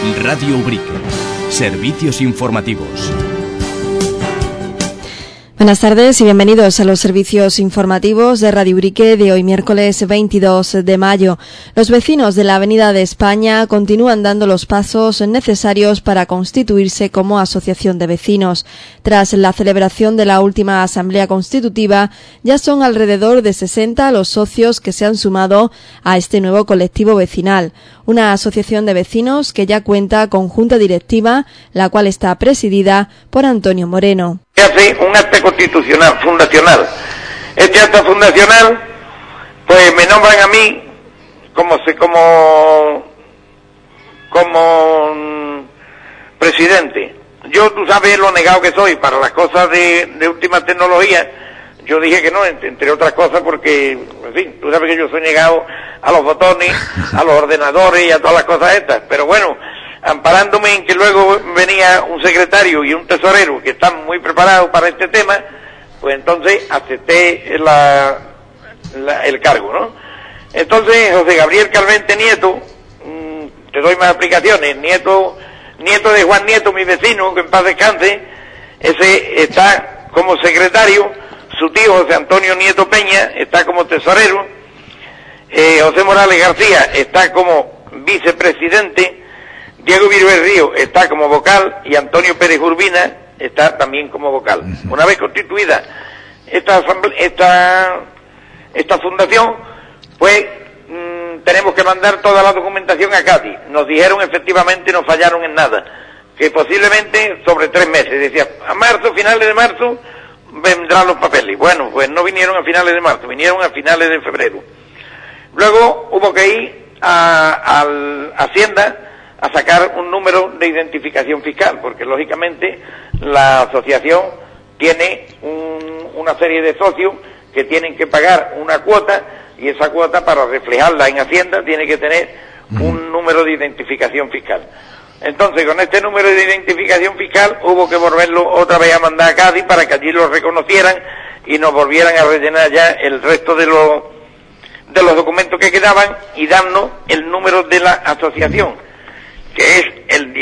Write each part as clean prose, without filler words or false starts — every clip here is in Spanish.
Radio Ubrique. Servicios informativos. Buenas tardes y bienvenidos a los servicios informativos de Radio Ubrique de hoy miércoles 22 de mayo. Los vecinos de la Avenida de España continúan dando los pasos necesarios para constituirse como asociación de vecinos. Tras la celebración de la última asamblea constitutiva, ya son alrededor de 60 los socios que se han sumado a este nuevo colectivo vecinal. Una asociación de vecinos que ya cuenta con junta directiva, la cual está presidida por Antonio Moreno. Se hace un acta constitucional, fundacional. Este acta fundacional, pues me nombran a mí como presidente. Yo, tú sabes lo negado que soy para las cosas de última tecnología. Yo dije que no, entre otras cosas porque, en fin, tú sabes que yo soy negado a los botones, a los ordenadores y a todas las cosas estas. Pero bueno, amparándome en que luego venía un secretario y un tesorero que están muy preparados para este tema, pues entonces acepté el cargo, ¿no? Entonces, José Gabriel Calvente Nieto, te doy más explicaciones, nieto de Juan Nieto, mi vecino, que en paz descanse, ese está como secretario, su tío José Antonio Nieto Peña está como tesorero, José Morales García está como vicepresidente, Diego Virués Río está como vocal y Antonio Pérez Urbina está también como vocal. Una vez constituida esta fundación, pues tenemos que mandar toda la documentación a Cádiz. Nos dijeron efectivamente, no fallaron en nada, que posiblemente sobre 3 meses. Decía, finales de marzo, vendrán los papeles. Bueno, pues no vinieron a finales de marzo, vinieron a finales de febrero. Luego hubo que ir a Hacienda a sacar un número de identificación fiscal, porque lógicamente la asociación tiene una serie de socios que tienen que pagar una cuota, y esa cuota, para reflejarla en Hacienda, tiene que tener un número de identificación fiscal. Entonces, con este número de identificación fiscal hubo que volverlo otra vez a mandar a Cádiz para que allí lo reconocieran y nos volvieran a rellenar ya el resto de los documentos que quedaban y darnos el número de la asociación, que es el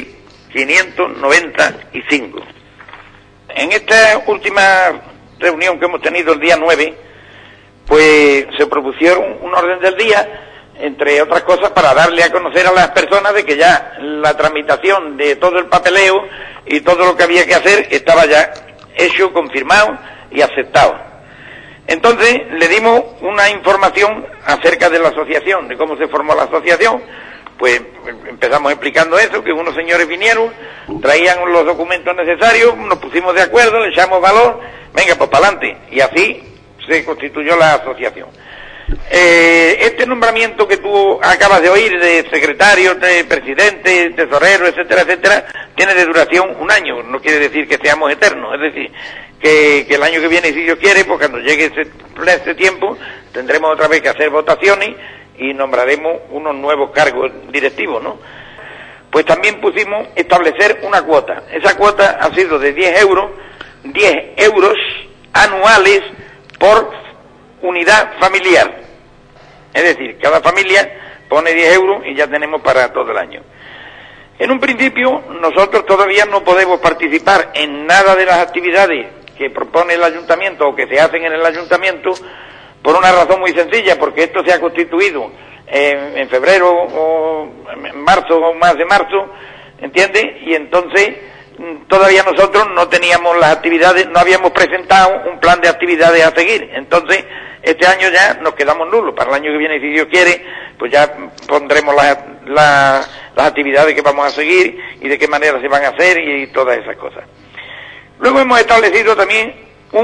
10.595. En esta última reunión que hemos tenido el día 9, pues se propusieron un orden del día, entre otras cosas para darle a conocer a las personas de que ya la tramitación de todo el papeleo y todo lo que había que hacer estaba ya hecho, confirmado y aceptado. Entonces le dimos una información acerca de la asociación, de cómo se formó la asociación. Pues empezamos explicando eso, que unos señores vinieron, traían los documentos necesarios, nos pusimos de acuerdo, le echamos valor, venga, pues para adelante, y así se constituyó la asociación. Este nombramiento que tú acabas de oír de secretario, de presidente, tesorero, etcétera, etcétera, tiene de duración 1 año, no quiere decir que seamos eternos, es decir, que el año que viene, si Dios quiere, pues cuando llegue ese tiempo, tendremos otra vez que hacer votaciones y nombraremos unos nuevos cargos directivos, ¿no? Pues también pusimos establecer una cuota. Esa cuota ha sido de 10 euros anuales por unidad familiar. Es decir, cada familia pone 10 euros y ya tenemos para todo el año. En un principio, nosotros todavía no podemos participar en nada de las actividades que propone el ayuntamiento o que se hacen en el ayuntamiento, por una razón muy sencilla, porque esto se ha constituido en febrero o en marzo o más de marzo, ¿entiendes? Y entonces todavía nosotros no teníamos las actividades, no habíamos presentado un plan de actividades a seguir. Entonces este año ya nos quedamos nulos. Para el año que viene, si Dios quiere, pues ya pondremos las actividades que vamos a seguir y de qué manera se van a hacer y todas esas cosas. Luego hemos establecido también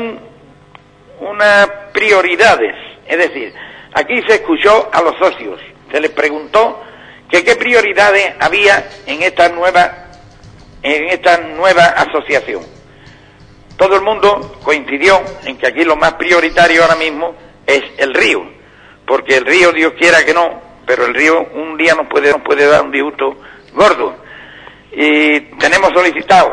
unas prioridades, es decir, aquí se escuchó a los socios, se les preguntó que qué prioridades había en esta nueva asociación. Todo el mundo coincidió en que aquí lo más prioritario ahora mismo es el río, porque el río, Dios quiera que no, pero el río un día nos puede dar un disgusto gordo. Y tenemos solicitado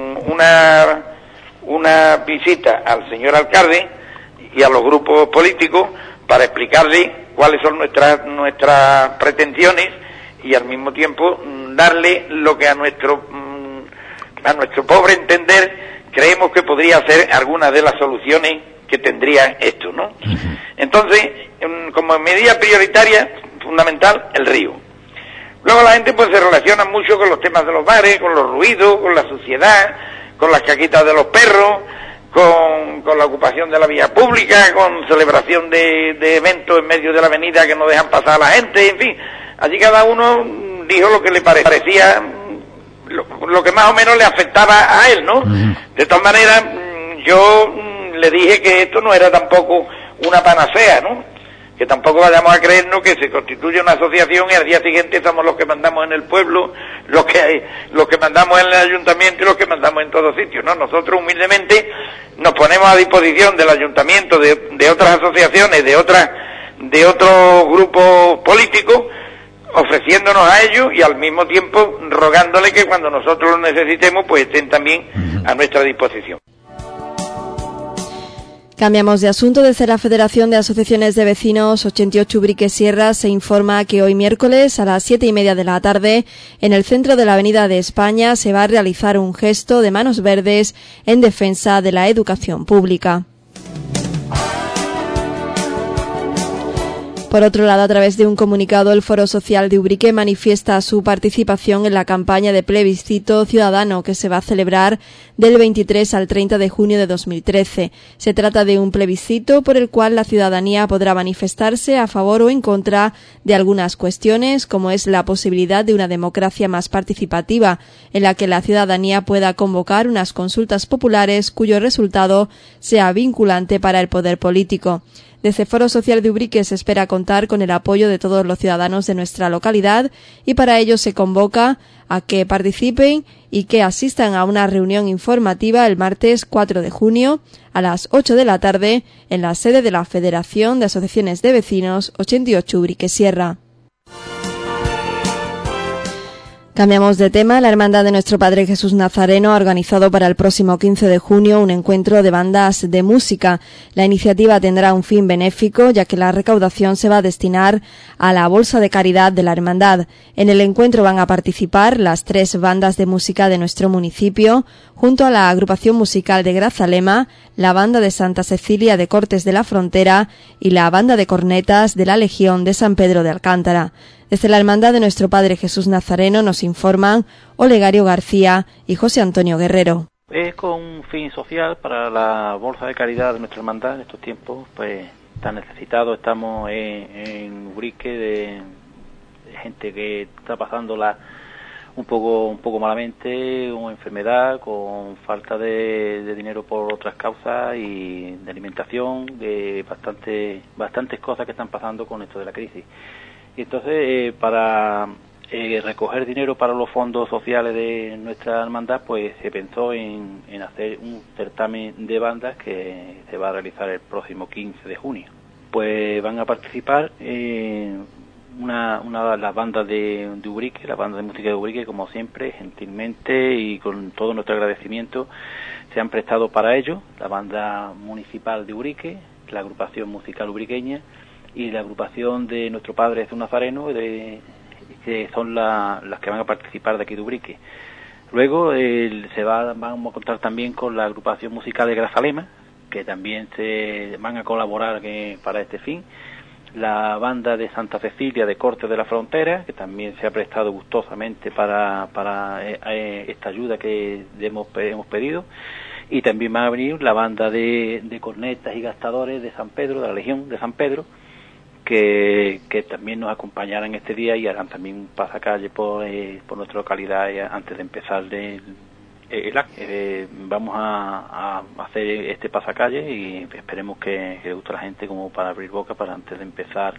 una visita al señor alcalde y a los grupos políticos para explicarle cuáles son nuestras pretensiones y al mismo tiempo darle lo que a nuestro pobre entender creemos que podría ser alguna de las soluciones que tendría esto, ¿no? Entonces, como medida prioritaria, fundamental, el río. Luego la gente pues se relaciona mucho con los temas de los bares, con los ruidos, con la suciedad, con las caquitas de los perros, con la ocupación de la vía pública, con celebración de eventos en medio de la avenida que no dejan pasar a la gente, en fin. Allí cada uno dijo lo que le parecía, lo que más o menos le afectaba a él, ¿no? De todas maneras, yo le dije que esto no era tampoco una panacea, ¿no? Que tampoco vayamos a creernos que se constituye una asociación y al día siguiente somos los que mandamos en el pueblo, los que mandamos en el ayuntamiento y los que mandamos en todos sitios, ¿no? Nosotros humildemente nos ponemos a disposición del ayuntamiento, de otras asociaciones, de otros grupos políticos, ofreciéndonos a ellos y al mismo tiempo rogándole que cuando nosotros lo necesitemos pues estén también a nuestra disposición. Cambiamos de asunto. Desde la Federación de Asociaciones de Vecinos 88 Ubrique Sierra se informa que hoy miércoles a las 7:30 de la tarde en el centro de la Avenida de España se va a realizar un gesto de manos verdes en defensa de la educación pública. Por otro lado, a través de un comunicado, el Foro Social de Ubrique manifiesta su participación en la campaña de plebiscito ciudadano que se va a celebrar del 23 al 30 de junio de 2013. Se trata de un plebiscito por el cual la ciudadanía podrá manifestarse a favor o en contra de algunas cuestiones, como es la posibilidad de una democracia más participativa, en la que la ciudadanía pueda convocar unas consultas populares cuyo resultado sea vinculante para el poder político. Desde Foro Social de Ubrique se espera contar con el apoyo de todos los ciudadanos de nuestra localidad y para ello se convoca a que participen y que asistan a una reunión informativa el martes 4 de junio a las 8 de la tarde en la sede de la Federación de Asociaciones de Vecinos 88 Ubrique Sierra. Cambiamos de tema. La Hermandad de Nuestro Padre Jesús Nazareno ha organizado para el próximo 15 de junio un encuentro de bandas de música. La iniciativa tendrá un fin benéfico, ya que la recaudación se va a destinar a la bolsa de caridad de la Hermandad. En el encuentro van a participar las 3 bandas de música de nuestro municipio, junto a la agrupación musical de Grazalema, la banda de Santa Cecilia de Cortes de la Frontera y la banda de cornetas de la Legión de San Pedro de Alcántara. Desde la Hermandad de Nuestro Padre Jesús Nazareno nos informan Olegario García y José Antonio Guerrero. Es con un fin social para la bolsa de caridad de nuestra hermandad en estos tiempos, pues tan necesitados estamos en Ubrique de gente que está pasándola un poco malamente, una enfermedad, con falta de dinero por otras causas y de alimentación, de bastantes cosas que están pasando con esto de la crisis. Y entonces, para recoger dinero para los fondos sociales de nuestra hermandad, pues se pensó en hacer un certamen de bandas que se va a realizar el próximo 15 de junio. Pues van a participar una de las bandas de Ubrique, la banda de música de Ubrique, como siempre, gentilmente y con todo nuestro agradecimiento, se han prestado para ello, la banda municipal de Ubrique, la agrupación musical ubriqueña, y la agrupación de Nuestro Padre Jesús Nazareno, que son las que van a participar de aquí de Ubrique. Luego vamos a contar también con la agrupación musical de Grazalema, que también se van a colaborar para este fin. La banda de Santa Cecilia de Cortes de la Frontera, que también se ha prestado gustosamente para esta ayuda que hemos pedido. Y también va a venir la banda de cornetas y gastadores de San Pedro, de la Legión de San Pedro, que también nos acompañarán este día y harán también un pasacalle por nuestra localidad antes de empezar el acto. Vamos a hacer este pasacalle y esperemos que le guste a la gente como para abrir boca para antes de empezar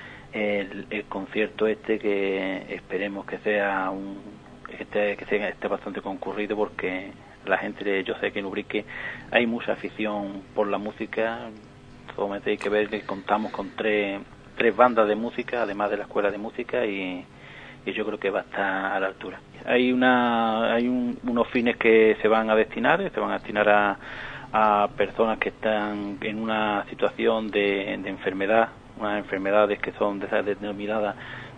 el concierto que esperemos que sea esté bastante concurrido, porque la gente, yo sé que en Ubrique hay mucha afición por la música. Solamente hay que ver que contamos con tres bandas de música, además de la escuela de música, y yo creo que va a estar a la altura. Hay unos fines que se van a destinar a personas que están en una situación de enfermedad, unas enfermedades que son denominadas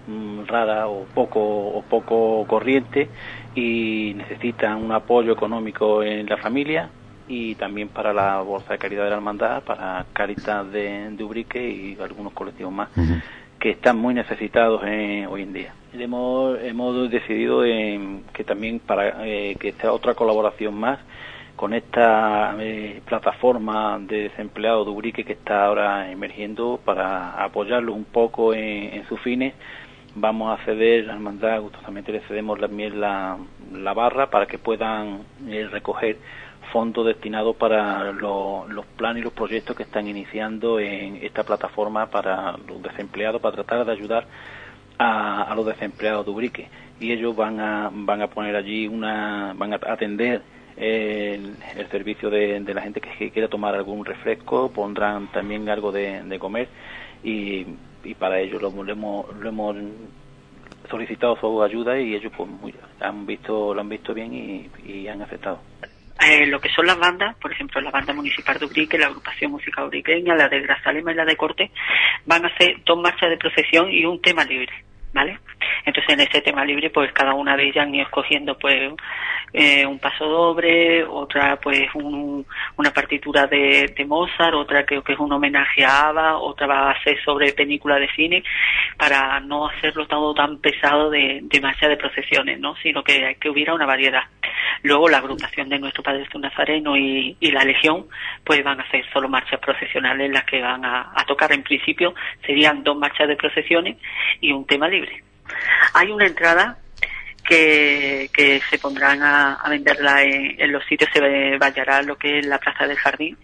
rara o poco corriente y necesitan un apoyo económico en la familia, y también para la Bolsa de Caridad de la Hermandad, para Cáritas de Ubrique y algunos colectivos más que están muy necesitados hoy en día. Hemos decidido que también para que esta otra colaboración más con esta plataforma de desempleados de Ubrique que está ahora emergiendo, para apoyarlos un poco en sus fines, vamos a ceder, la hermandad gustosamente le cedemos también la barra para que puedan recoger fondos destinados para los planes y los proyectos que están iniciando en esta plataforma para los desempleados, para tratar de ayudar a los desempleados de Ubrique. Y ellos van a poner allí van a atender el servicio de la gente que quiera tomar algún refresco, pondrán también algo de comer, y para ello lo hemos solicitado su ayuda, y ellos pues lo han visto bien y han aceptado. Lo que son las bandas, por ejemplo, la banda municipal de Ubrique, la agrupación musical ubriqueña, la de Grazalema y la de Corte, van a hacer 2 marchas de procesión y un tema libre, ¿vale? Entonces en ese tema libre pues cada una de ellas han ido escogiendo pues un paso doble, otra pues una partitura de Mozart, otra creo que es un homenaje a ABBA, otra va a ser sobre película de cine, para no hacerlo todo tan pesado de marcha de procesiones, ¿no? Sino que hubiera una variedad. Luego la agrupación de Nuestro Padre Jesús Nazareno y la Legión pues van a hacer solo marchas procesionales, las que van a tocar. En principio serían 2 marchas de procesiones y un tema libre. Hay una entrada que se pondrán a venderla en los sitios, se vallará lo que es la Plaza del Jardín,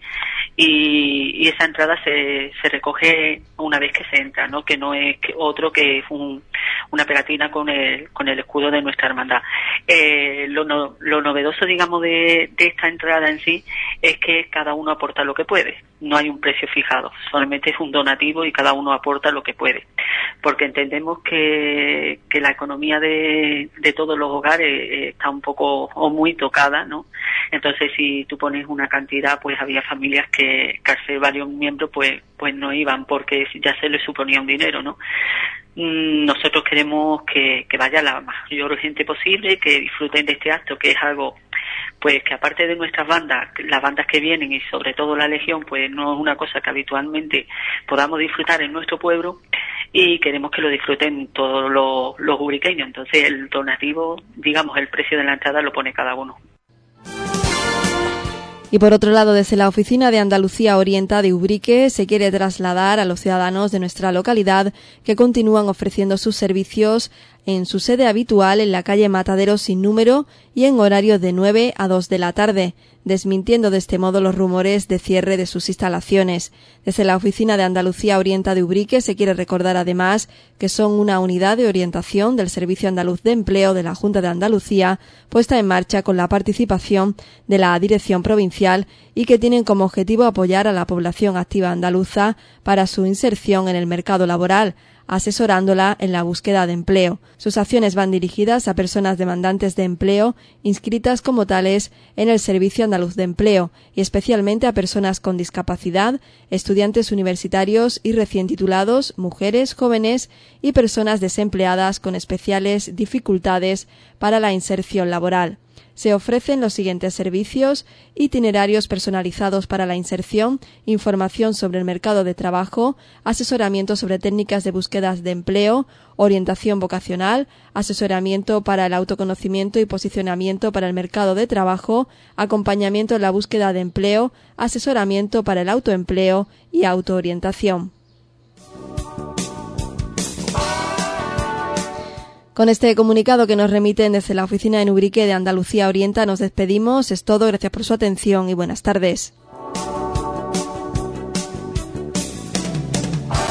y esa entrada se recoge una vez que se entra, ¿no? Que no es otro que es una pegatina con el escudo de nuestra hermandad. Lo novedoso, digamos, de esta entrada en sí es que cada uno aporta lo que puede. No hay un precio fijado, solamente es un donativo y cada uno aporta lo que puede, porque entendemos que la economía de todos los hogares está un poco o muy tocada, ¿no? Entonces si tú pones una cantidad, pues había familias que al ser varios miembros pues no iban, porque ya se les suponía un dinero, ¿no? Nosotros queremos que vaya la mayor gente posible, que disfruten de este acto, que es algo pues que aparte de nuestras bandas, las bandas que vienen y sobre todo la Legión, pues no es una cosa que habitualmente podamos disfrutar en nuestro pueblo, y queremos que lo disfruten todos los ubriqueños. Entonces el donativo, digamos, el precio de la entrada lo pone cada uno. Y por otro lado, desde la Oficina de Andalucía Orienta de Ubrique se quiere trasladar a los ciudadanos de nuestra localidad que continúan ofreciendo sus servicios en su sede habitual en la calle Matadero sin número y en horario de 9 a 2 de la tarde, desmintiendo de este modo los rumores de cierre de sus instalaciones. Desde la Oficina de Andalucía Orienta de Ubrique se quiere recordar además que son una unidad de orientación del Servicio Andaluz de Empleo de la Junta de Andalucía, puesta en marcha con la participación de la Dirección Provincial, y que tienen como objetivo apoyar a la población activa andaluza para su inserción en el mercado laboral, asesorándola en la búsqueda de empleo. Sus acciones van dirigidas a personas demandantes de empleo inscritas como tales en el Servicio Andaluz de Empleo, y especialmente a personas con discapacidad, estudiantes universitarios y recién titulados, mujeres, jóvenes y personas desempleadas con especiales dificultades para la inserción laboral. Se ofrecen los siguientes servicios: itinerarios personalizados para la inserción, información sobre el mercado de trabajo, asesoramiento sobre técnicas de búsquedas de empleo, orientación vocacional, asesoramiento para el autoconocimiento y posicionamiento para el mercado de trabajo, acompañamiento en la búsqueda de empleo, asesoramiento para el autoempleo y autoorientación. Con este comunicado que nos remiten desde la oficina en Ubrique de Andalucía Orienta nos despedimos. Es todo, gracias por su atención y buenas tardes.